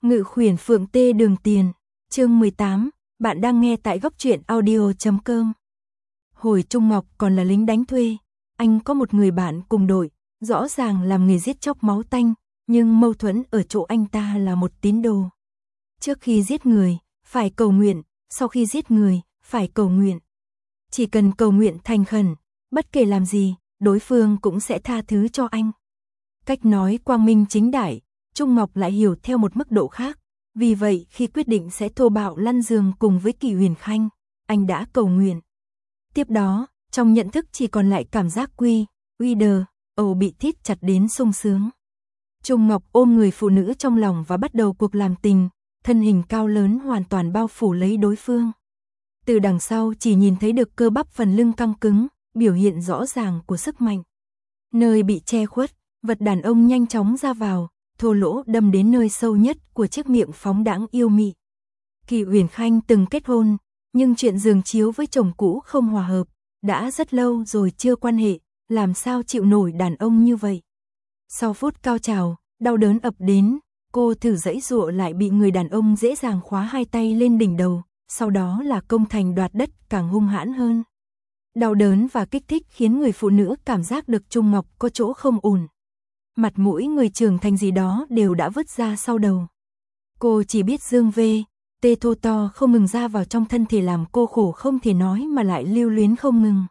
Ngự khuyển phượng tê đường tiền, chương 18, bạn đang nghe tại góc truyện audio.com. Hồi Trung Ngọc còn là lính đánh thuê, anh có một người bạn cùng đội, rõ ràng làm nghề giết chóc máu tanh, nhưng mâu thuẫn ở chỗ anh ta là một tín đồ. Trước khi giết người, phải cầu nguyện, sau khi giết người, phải cầu nguyện. Chỉ cần cầu nguyện thành khẩn, bất kể làm gì, đối phương cũng sẽ tha thứ cho anh. Cách nói quang minh chính đại, Trung Ngọc lại hiểu theo một mức độ khác. Vì vậy khi quyết định sẽ thô bạo lăn giường cùng với Kỳ Huyền Khanh, anh đã cầu nguyện. Tiếp đó, trong nhận thức chỉ còn lại cảm giác uy đờ, bị thít chặt đến sung sướng. Trung Ngọc ôm người phụ nữ trong lòng và bắt đầu cuộc làm tình, thân hình cao lớn hoàn toàn bao phủ lấy đối phương. Từ đằng sau chỉ nhìn thấy được cơ bắp phần lưng căng cứng, biểu hiện rõ ràng của sức mạnh. Nơi bị che khuất, vật đàn ông nhanh chóng ra vào, thô lỗ đâm đến nơi sâu nhất của chiếc miệng phóng đãng yêu mị. Kỳ Huyền Khanh từng kết hôn, nhưng chuyện giường chiếu với chồng cũ không hòa hợp, đã rất lâu rồi chưa quan hệ, làm sao chịu nổi đàn ông như vậy. Sau phút cao trào, đau đớn ập đến, cô thử giãy giụa lại bị người đàn ông dễ dàng khóa hai tay lên đỉnh đầu, sau đó là công thành đoạt đất càng hung hãn hơn. Đau đớn và kích thích khiến người phụ nữ cảm giác được Trung Ngọc có chỗ không ổn. Mặt mũi người trưởng thành gì đó đều đã vứt ra sau đầu. Cô chỉ biết dương tê thô to không ngừng ra vào trong thân thể làm cô khổ không thể nói mà lại lưu luyến không ngừng.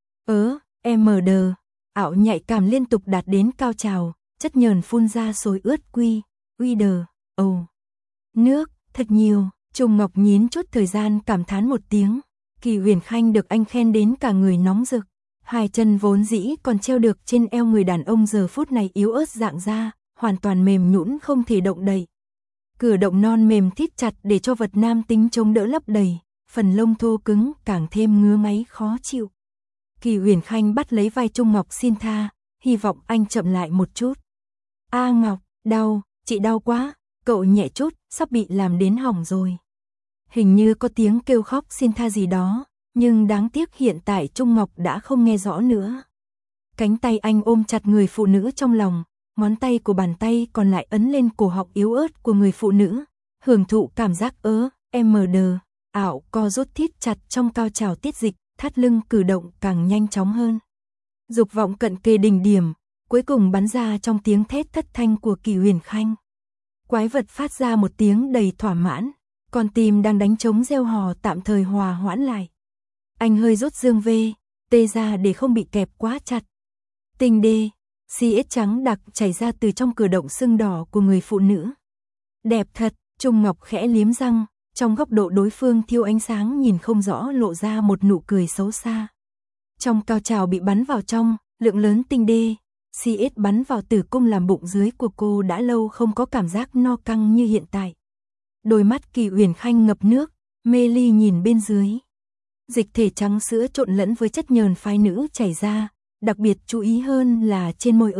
MD, ảo nhạy cảm liên tục đạt đến cao trào, chất nhờn phun ra xối ướt uy đờ, nước, thật nhiều. Trung Ngọc nhín chút thời gian cảm thán một tiếng. Kỳ Huyền Khanh được anh khen đến cả người nóng rực. Hai chân vốn dĩ còn treo được trên eo người đàn ông giờ phút này yếu ớt rạng ra, hoàn toàn mềm nhũn không thể động đậy. Cửa động non mềm thít chặt để cho vật nam tính chống đỡ lấp đầy, phần lông thô cứng càng thêm ngứa ngáy khó chịu. Kỳ Huyền Khanh bắt lấy vai Trung Ngọc xin tha, hy vọng anh chậm lại một chút. A Ngọc, đau, chị đau quá, cậu nhẹ chút, sắp bị làm đến hỏng rồi. Hình như có tiếng kêu khóc xin tha gì đó, nhưng đáng tiếc hiện tại Trung Ngọc đã không nghe rõ nữa. Cánh tay anh ôm chặt người phụ nữ trong lòng, ngón tay của bàn tay còn lại ấn lên cổ họng yếu ớt của người phụ nữ, hưởng thụ cảm giác MD, ảo co rút thít chặt trong cao trào tiết dịch, thắt lưng cử động càng nhanh chóng hơn. Dục vọng cận kề đỉnh điểm, cuối cùng bắn ra trong tiếng thét thất thanh của Kỳ Huyền Khanh. Quái vật phát ra một tiếng đầy thỏa mãn, con tim đang đánh trống reo hò tạm thời hòa hoãn lại. Anh hơi rút dương tê ra để không bị kẹp quá chặt. Tinh đê, CS trắng đặc chảy ra từ trong cửa động sưng đỏ của người phụ nữ. Đẹp thật, Trung Ngọc khẽ liếm răng, trong góc độ đối phương thiêu ánh sáng nhìn không rõ lộ ra một nụ cười xấu xa. Trong cao trào bị bắn vào trong, lượng lớn tinh đê, CS bắn vào tử cung làm bụng dưới của cô đã lâu không có cảm giác no căng như hiện tại. Đôi mắt Kỳ Huyền Khanh ngập nước, mê ly nhìn bên dưới. Dịch thể trắng sữa trộn lẫn với chất nhờn phái nữ chảy ra, đặc biệt chú ý hơn là trên môi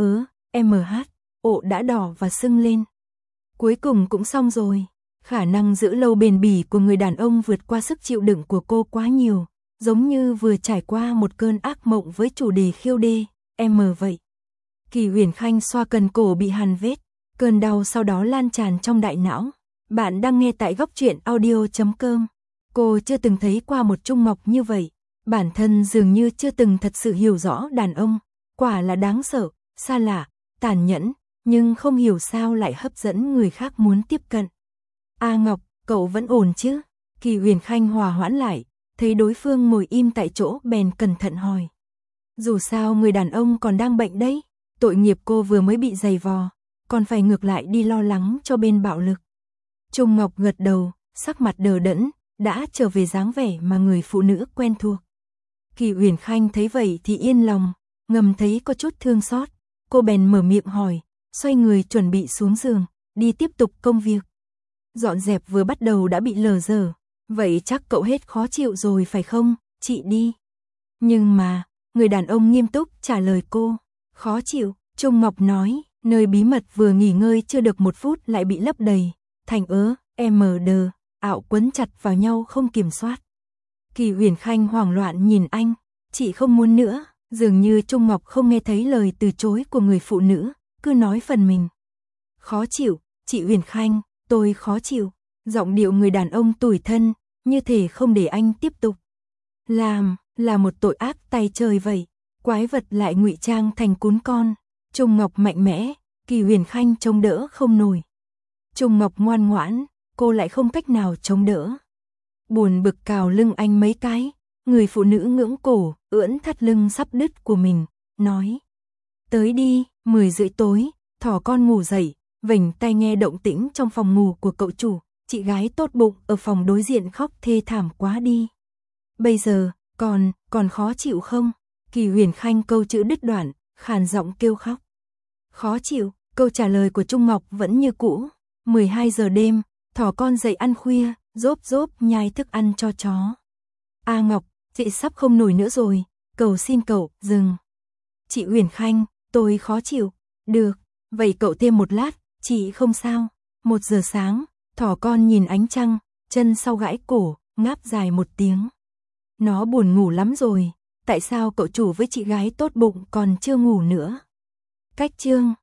ộ đã đỏ và sưng lên. Cuối cùng cũng xong rồi, khả năng giữ lâu bền bỉ của người đàn ông vượt qua sức chịu đựng của cô quá nhiều, giống như vừa trải qua một cơn ác mộng với chủ đề khiêu đê, vậy. Kỳ Huyền Khanh xoa cần cổ bị hằn vết, cơn đau sau đó lan tràn trong đại não. Bạn đang nghe tại góc truyện audio.com. Cô chưa từng thấy qua một Trung Ngọc như vậy, bản thân dường như chưa từng thật sự hiểu rõ đàn ông, quả là đáng sợ, xa lạ, tàn nhẫn, nhưng không hiểu sao lại hấp dẫn người khác muốn tiếp cận. A Ngọc, cậu vẫn ổn chứ? Kỳ Huyền Khanh hòa hoãn lại, thấy đối phương ngồi im tại chỗ bèn cẩn thận hỏi. Dù sao người đàn ông còn đang bệnh đấy, tội nghiệp cô vừa mới bị giày vò, còn phải ngược lại đi lo lắng cho bên bạo lực. Trung Ngọc gật đầu, sắc mặt đờ đẫn, đã trở về dáng vẻ mà người phụ nữ quen thuộc. Kỳ Huyền Khanh thấy vậy thì yên lòng, ngầm thấy có chút thương xót, cô bèn mở miệng hỏi, xoay người chuẩn bị xuống giường, đi tiếp tục công việc. Dọn dẹp vừa bắt đầu đã bị lờ dở, vậy chắc cậu hết khó chịu rồi phải không, chị đi. Nhưng mà, người đàn ông nghiêm túc trả lời cô, khó chịu, Trung Ngọc nói, nơi bí mật vừa nghỉ ngơi chưa được một phút lại bị lấp đầy, thành MD, ảo quấn chặt vào nhau không kiểm soát. Kỳ Huyền Khanh hoảng loạn nhìn anh, chị không muốn nữa, dường như Trung Ngọc không nghe thấy lời từ chối của người phụ nữ, cứ nói phần mình. Khó chịu, chị Huyền Khanh, tôi khó chịu. Giọng điệu người đàn ông tủi thân, như thể không để anh tiếp tục. Làm, là một tội ác tay trời vậy. Quái vật lại ngụy trang thành cún con. Trung Ngọc mạnh mẽ, Kỳ Huyền Khanh chống đỡ không nổi. Trung Ngọc ngoan ngoãn, cô lại không cách nào chống đỡ. Buồn bực cào lưng anh mấy cái, người phụ nữ ngưỡng cổ, ưỡn thắt lưng sắp đứt của mình, nói. Tới đi, 10 rưỡi tối, thỏ con ngủ dậy, vểnh tai nghe động tĩnh trong phòng ngủ của cậu chủ, chị gái tốt bụng ở phòng đối diện khóc thê thảm quá đi. Bây giờ, còn khó chịu không? Kỳ Huyền Khanh câu chữ đứt đoạn, khàn giọng kêu khóc. Khó chịu, câu trả lời của Trung Ngọc vẫn như cũ. 12 giờ đêm, thỏ con dậy ăn khuya, rốp nhai thức ăn cho chó. A Ngọc, chị sắp không nổi nữa rồi, cầu xin cậu, dừng. Chị Huyền Khanh, tôi khó chịu. Được, vậy cậu thêm một lát, chị không sao. 1 giờ sáng, thỏ con nhìn ánh trăng, chân sau gãi cổ, ngáp dài một tiếng. Nó buồn ngủ lắm rồi, tại sao cậu chủ với chị gái tốt bụng còn chưa ngủ nữa? Cách chương